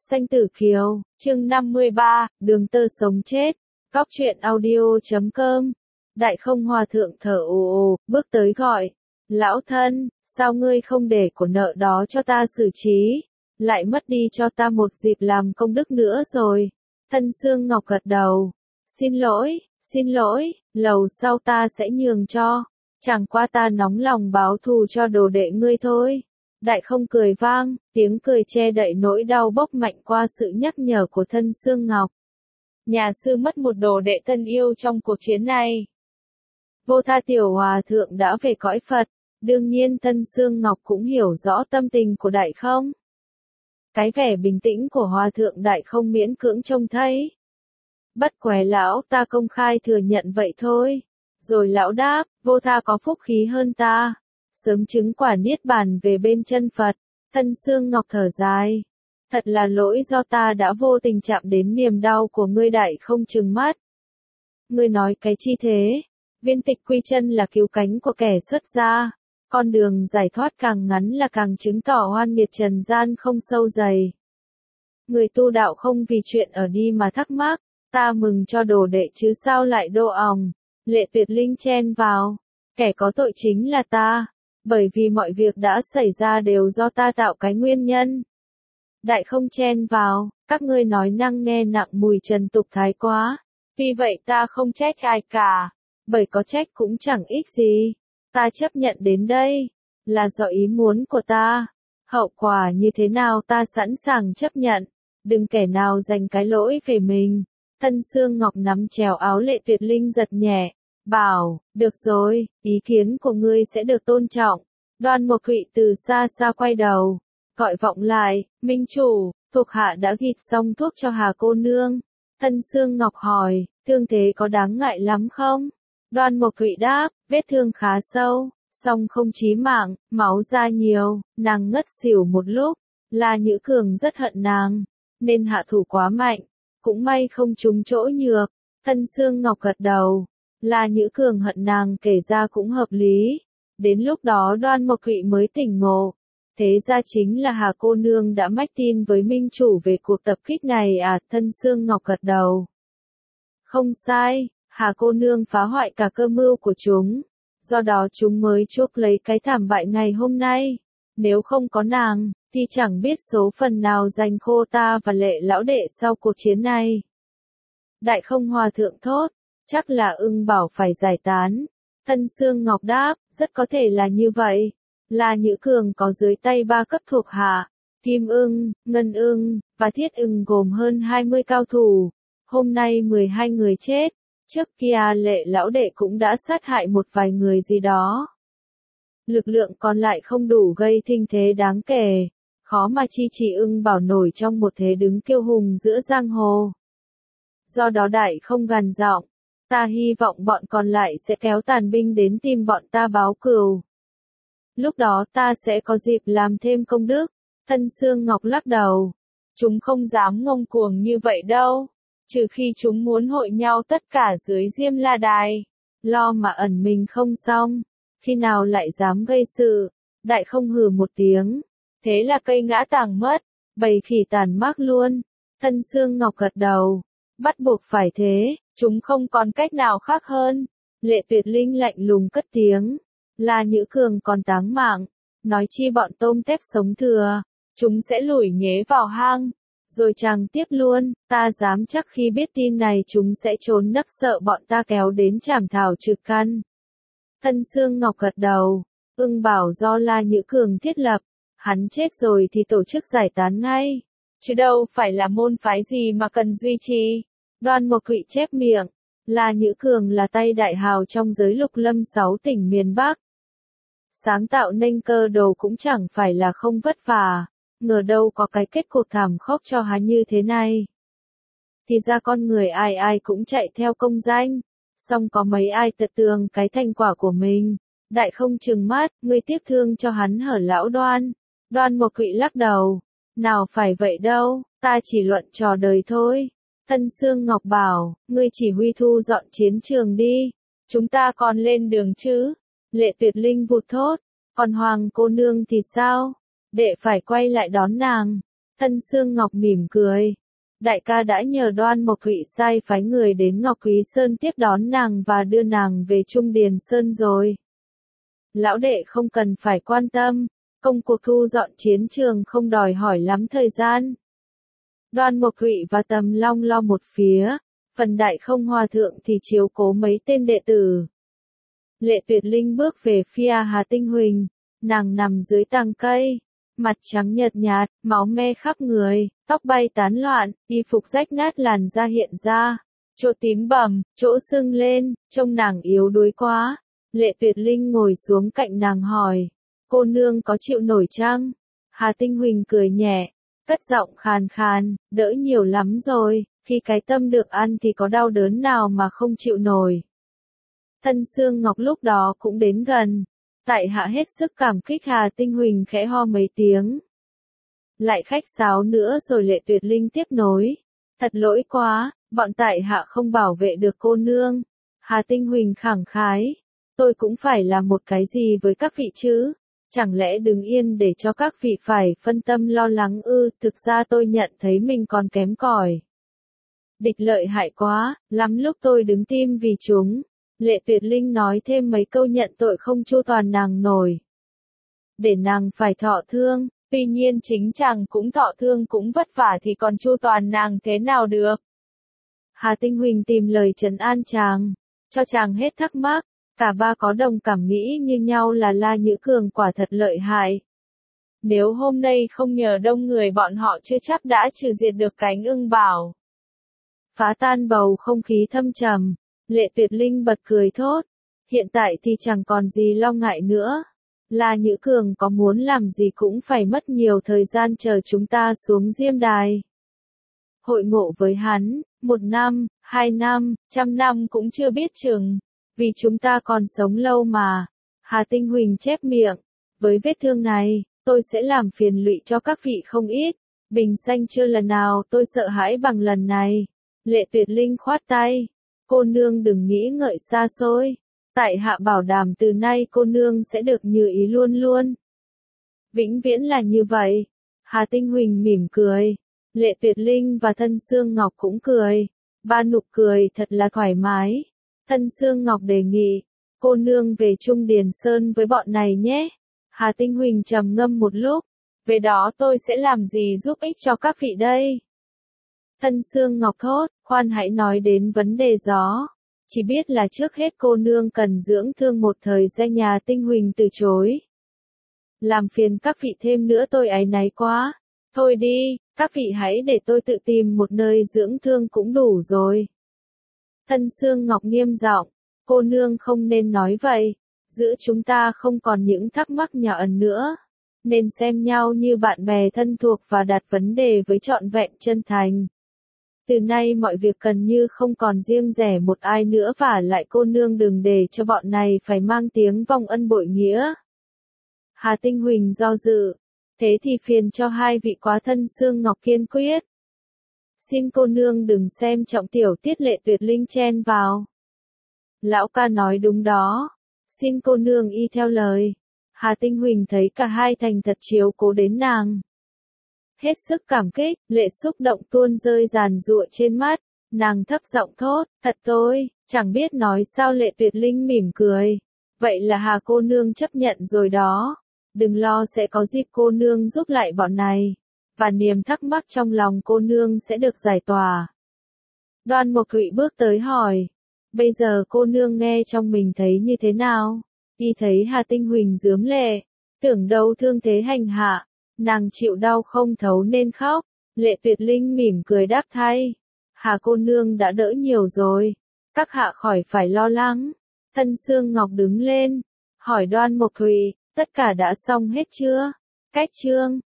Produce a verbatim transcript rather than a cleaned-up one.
Sanh Tử Kiều, chương năm mươi ba, đường tơ sống chết, góc truyện audio.com. Đại Không Hòa Thượng thở ồ ồ, bước tới gọi, lão thân, sao ngươi không để của nợ đó cho ta xử trí, lại mất đi cho ta một dịp làm công đức nữa rồi. Thân Xương Ngọc gật đầu, xin lỗi, xin lỗi, lầu sau ta sẽ nhường cho, chẳng qua ta nóng lòng báo thù cho đồ đệ ngươi thôi. Đại Không cười vang, tiếng cười che đậy nỗi đau bốc mạnh qua sự nhắc nhở của Thân Xương Ngọc. Nhà sư mất một đồ đệ thân yêu trong cuộc chiến này. Vô Tha Tiểu Hòa Thượng đã về cõi Phật, đương nhiên Thân Xương Ngọc cũng hiểu rõ tâm tình của Đại Không. Cái vẻ bình tĩnh của Hòa Thượng Đại Không miễn cưỡng trông thấy. Bất quẻ lão ta công khai thừa nhận vậy thôi. Rồi lão đáp, Vô Tha có phúc khí hơn ta. Sớm chứng quả niết bàn về bên chân Phật. Thân Xương Ngọc thở dài. Thật là lỗi do ta đã vô tình chạm đến niềm đau của ngươi. Đại Không trừng mắt. Ngươi nói cái chi thế? Viên tịch quy chân là cứu cánh của kẻ xuất gia. Con đường giải thoát càng ngắn là càng chứng tỏ oan nghiệt trần gian không sâu dày. Người tu đạo không vì chuyện ở đi mà thắc mắc. Ta mừng cho đồ đệ chứ sao lại đô òng. Lệ Tuyệt Linh chen vào. Kẻ có tội chính là ta. Bởi vì mọi việc đã xảy ra đều do ta tạo cái nguyên nhân. Đại Không chen vào, các ngươi nói năng nghe nặng mùi trần tục thái quá. Vì vậy ta không trách ai cả, bởi có trách cũng chẳng ích gì. Ta chấp nhận đến đây, là do ý muốn của ta. Hậu quả như thế nào ta sẵn sàng chấp nhận, đừng kẻ nào giành cái lỗi về mình. Thân Xương Ngọc nắm chèo áo Lệ Tuyệt Linh giật nhẹ. Bảo, được rồi, ý kiến của ngươi sẽ được tôn trọng. Đoan Mộc Thụy từ xa xa quay đầu, gọi vọng lại, Minh chủ, thuộc hạ đã gịt xong thuốc cho Hà cô nương. Thân Xương Ngọc hỏi, thương thế có đáng ngại lắm không? Đoan Mộc Thụy đáp, vết thương khá sâu, song không chí mạng, máu ra nhiều, nàng ngất xỉu một lúc. La Nhữ Cường rất hận nàng, nên hạ thủ quá mạnh, cũng may không trúng chỗ nhược. Thân Xương Ngọc gật đầu. La Nhữ Cường hận nàng kể ra cũng hợp lý. Đến lúc đó Đoan Mộc Thụy mới tỉnh ngộ. Thế ra chính là Hà cô nương đã mách tin với Minh chủ về cuộc tập kích này à? Thân Xương Ngọc gật đầu. Không sai, Hà cô nương phá hoại cả cơ mưu của chúng. Do đó chúng mới chuốc lấy cái thảm bại ngày hôm nay. Nếu không có nàng, thì chẳng biết số phần nào dành khô ta và Lệ lão đệ sau cuộc chiến này. Đại Không Hòa Thượng thốt. Chắc là Ưng bảo phải giải tán. Thân Xương Ngọc đáp, rất có thể là như vậy. La Nhữ Cường có dưới tay ba cấp thuộc hạ, Kim Ưng, Ngân Ưng, và Thiết Ưng gồm hơn hai mươi cao thủ. Hôm nay mười hai người chết, trước kia Lệ lão đệ cũng đã sát hại một vài người gì đó. Lực lượng còn lại không đủ gây thinh thế đáng kể, khó mà chi trì Ưng bảo nổi trong một thế đứng kiêu hùng giữa giang hồ. Do đó Đại Không gằn giọng. Ta hy vọng bọn còn lại sẽ kéo tàn binh đến tìm bọn ta báo cừu. Lúc đó ta sẽ có dịp làm thêm công đức. Thân Xương Ngọc lắc đầu. Chúng không dám ngông cuồng như vậy đâu. Trừ khi chúng muốn hội nhau tất cả dưới Diêm La Đài. Lo mà ẩn mình không xong. Khi nào lại dám gây sự. Đại Không hừ một tiếng. Thế là cây ngã tàng mất. Bầy khỉ tàn mác luôn. Thân Xương Ngọc gật đầu. Bắt buộc phải thế. Chúng không còn cách nào khác hơn. Lệ Tuyệt Linh lạnh lùng cất tiếng. La Nhữ Cường còn táng mạng. Nói chi bọn tôm tép sống thừa. Chúng sẽ lủi nhế vào hang. Rồi chàng tiếp luôn. Ta dám chắc khi biết tin này chúng sẽ trốn nấp sợ bọn ta kéo đến chảm thảo trừ căn. Thân Xương Ngọc gật đầu. Ưng bảo do La Nhữ Cường thiết lập. Hắn chết rồi thì tổ chức giải tán ngay. Chứ đâu phải là môn phái gì mà cần duy trì. Đoan Mộc Thụy chép miệng. La Nhữ Cường là tay đại hào trong giới lục lâm sáu tỉnh miền Bắc. Sáng tạo nên cơ đồ cũng chẳng phải là không vất vả. Ngờ đâu có cái kết cục thảm khốc cho hắn như thế này. Thì ra con người ai ai cũng chạy theo công danh. Song có mấy ai tật tường cái thành quả của mình. Đại Không trừng mắt, ngươi tiếc thương cho hắn hở lão Đoan. Đoan Mộc Thụy lắc đầu. Nào phải vậy đâu, ta chỉ luận trò đời thôi. Thân Xương Ngọc bảo, ngươi chỉ huy thu dọn chiến trường đi. Chúng ta còn lên đường chứ? Lệ Tuyệt Linh vụt thốt. Còn Hoàng cô nương thì sao? Đệ phải quay lại đón nàng. Thân Sương Ngọc mỉm cười. Đại ca đã nhờ Đoan Mộc Thụy sai phái người đến Ngọc Quý Sơn tiếp đón nàng và đưa nàng về Trung Điền Sơn rồi. Lão đệ không cần phải quan tâm, công cuộc thu dọn chiến trường không đòi hỏi lắm thời gian. Đoan Mộc Thụy và Tầm Long lo một phía, phần Đại Không Hòa Thượng thì chiếu cố mấy tên đệ tử. Lệ Tuyệt Linh bước về phía Hà Tinh Huỳnh, nàng nằm dưới tàng cây, mặt trắng nhợt nhạt, máu me khắp người, tóc bay tán loạn, y phục rách nát làn da hiện ra, chỗ tím bầm, chỗ sưng lên, trông nàng yếu đuối quá. Lệ Tuyệt Linh ngồi xuống cạnh nàng hỏi, cô nương có chịu nổi chăng? Hà Tinh Huỳnh cười nhẹ, cất giọng khàn khàn, đỡ nhiều lắm rồi, khi cái tâm được ăn thì có đau đớn nào mà không chịu nổi. Thân Sương Ngọc lúc đó cũng đến gần, tại hạ hết sức cảm kích. Hà Tinh Huỳnh khẽ ho mấy tiếng. Lại khách sáo nữa rồi Lệ Tuyệt Linh tiếp nối, thật lỗi quá, bọn tại hạ không bảo vệ được cô nương. Hà Tinh Huỳnh khẳng khái, tôi cũng phải làm một cái gì với các vị chứ, chẳng lẽ đứng yên để cho các vị phải phân tâm lo lắng ư? Thực ra tôi nhận thấy mình còn kém cỏi. Địch lợi hại quá, lắm lúc tôi đứng tim vì chúng. Lệ Tuyệt Linh nói thêm mấy câu nhận tội không chu toàn nàng nổi. Để nàng phải thọ thương, tuy nhiên chính chàng cũng thọ thương cũng vất vả thì còn chu toàn nàng thế nào được. Hà Tinh Huỳnh tìm lời trấn an chàng, cho chàng hết thắc mắc. Cả ba có đồng cảm nghĩ như nhau là La Nhữ Cường quả thật lợi hại. Nếu hôm nay không nhờ đông người bọn họ chưa chắc đã trừ diệt được cánh ưng bảo. Phá tan bầu không khí thâm trầm, Lệ Tuyệt Linh bật cười thốt. Hiện tại thì chẳng còn gì lo ngại nữa. La Nhữ Cường có muốn làm gì cũng phải mất nhiều thời gian chờ chúng ta xuống Diêm Đài. Hội ngộ với hắn, một năm, hai năm, trăm năm cũng chưa biết chừng. Vì chúng ta còn sống lâu mà. Hà Tinh Huỳnh chép miệng. Với vết thương này, tôi sẽ làm phiền lụy cho các vị không ít. Bình sanh chưa lần nào tôi sợ hãi bằng lần này. Lệ Tuyệt Linh khoát tay. Cô nương đừng nghĩ ngợi xa xôi. Tại hạ bảo đảm từ nay cô nương sẽ được như ý luôn luôn. Vĩnh viễn là như vậy. Hà Tinh Huỳnh mỉm cười. Lệ Tuyệt Linh và Thân Sương Ngọc cũng cười. Ba nụ cười thật là thoải mái. Thân Sương Ngọc đề nghị, cô nương về Trung Điền Sơn với bọn này nhé. Hà Tinh Huỳnh trầm ngâm một lúc, về đó tôi sẽ làm gì giúp ích cho các vị đây? Thân Sương Ngọc thốt, khoan hãy nói đến vấn đề gió. Chỉ biết là trước hết cô nương cần dưỡng thương một thời gian. Nhà Tinh Huỳnh từ chối. Làm phiền các vị thêm nữa tôi áy náy quá. Thôi đi, các vị hãy để tôi tự tìm một nơi dưỡng thương cũng đủ rồi. Thân Sương Ngọc nghiêm giọng, cô nương không nên nói vậy, giữa chúng ta không còn những thắc mắc nhỏ ẩn nữa, nên xem nhau như bạn bè thân thuộc và đặt vấn đề với trọn vẹn chân thành. Từ nay mọi việc cần như không còn riêng rẽ một ai nữa, và lại cô nương đừng để cho bọn này phải mang tiếng vong ân bội nghĩa. Hà Tinh Huỳnh do dự, thế thì phiền cho hai vị quá. Thân Sương Ngọc kiên quyết. Xin cô nương đừng xem trọng tiểu tiết. Lệ Tuyệt Linh chen vào. Lão ca nói đúng đó. Xin cô nương y theo lời. Hà Tinh Huỳnh thấy cả hai thành thật chiếu cố đến nàng. Hết sức cảm kích, lệ xúc động tuôn rơi giàn giụa trên mắt. Nàng thấp giọng thốt, thật tôi, chẳng biết nói sao. Lệ Tuyệt Linh mỉm cười. Vậy là Hà cô nương chấp nhận rồi đó. Đừng lo, sẽ có dịp cô nương giúp lại bọn này. Và niềm thắc mắc trong lòng cô nương sẽ được giải tỏa. Đoan Mộc Thụy bước tới hỏi. Bây giờ cô nương nghe trong mình thấy như thế nào? Y thấy Hà Tinh Huỳnh rướm lệ. Tưởng đâu thương thế hành hạ. Nàng chịu đau không thấu nên khóc. Lệ Tuyệt Linh mỉm cười đáp thay. Hà cô nương đã đỡ nhiều rồi. Các hạ khỏi phải lo lắng. Thân Sương Ngọc đứng lên. Hỏi Đoan Mộc Thụy, tất cả đã xong hết chưa? Cách chương.